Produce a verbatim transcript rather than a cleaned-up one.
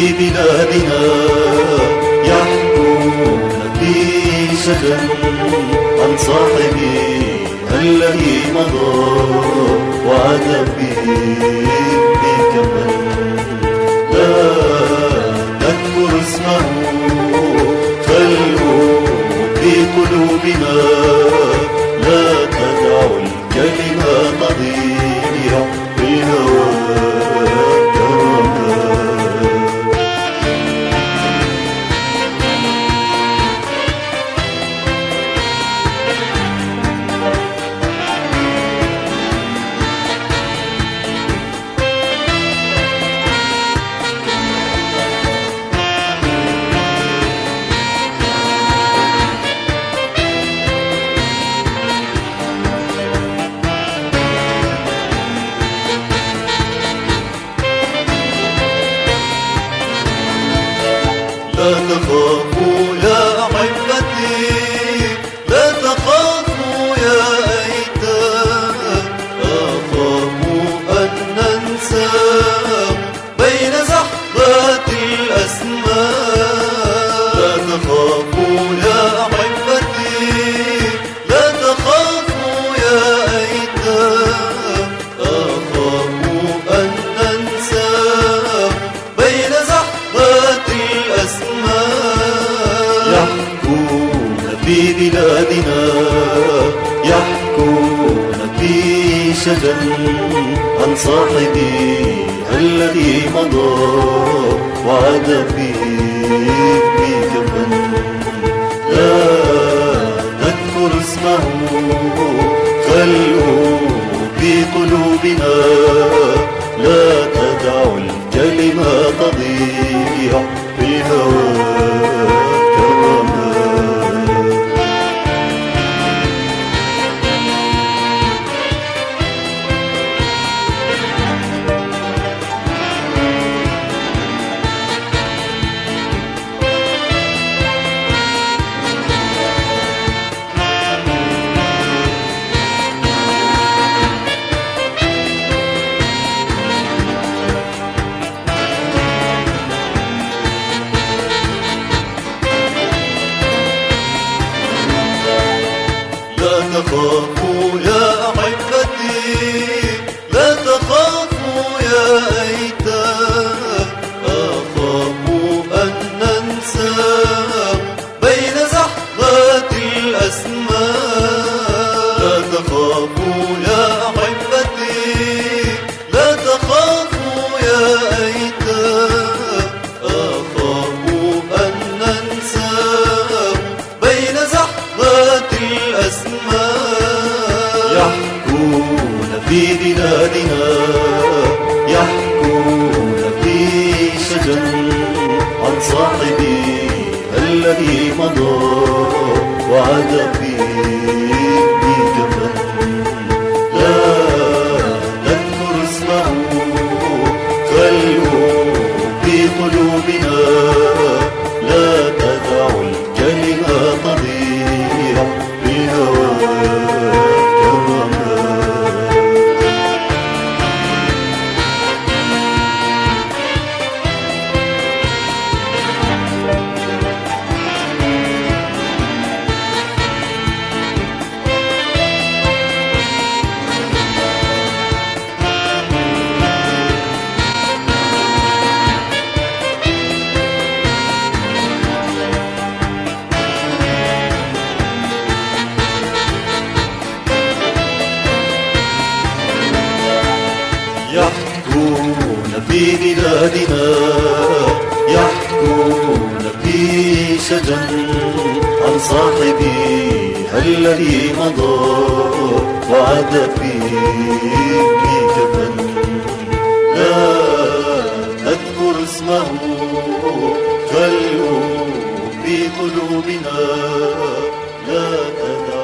في بلادنا يحكون في شجن عن صاحبه الذي مضى وعاد فيه بكمل. لا نذكر اسمه خلقه في قلوبنا، لا تدعوا الكلمة تضيع بالهوى. لا تخافوا يا أحبتي، لا تخافوا يا أيتام، أخاف أن ننسى بين زحفات الأسماء. لا تخافوا يا أحبتي، لا تخافوا يا أيتام، أخاف أن ننسى بين زحفات الأسماء. يحكون في بلادنا يحكون في شجن عن صاحبه الذي مضى وعاد فيه بكفن. لا نذكر اسمه خلقه في قلوبنا، لا تدعوا الكلمة تضيع في الهوى. لا تخافوا يا أحبتي، لا تخافوا يا أيتام، أخاف أن ننسى بين زحفات الأسماء. لا تخافوا يا أحبتي، لا تخافوا يا أيتام، أخاف أن ننسى بين زحفات الأسماء. يحكون في بلادنا يحكون في شجن عن صاحبه الذي مضى وعاد فيه بكفن. لا نذكر اسمه خلقه في قلوبنا، لا تدعوا الكلمة تضيع في هواك. يحكون في بلادنا يحكون في شجن عن صاحبه الذي مضى وعاد فيه بكفن. لا نذكر اسمه خلقه في قلوبنا، لا تدع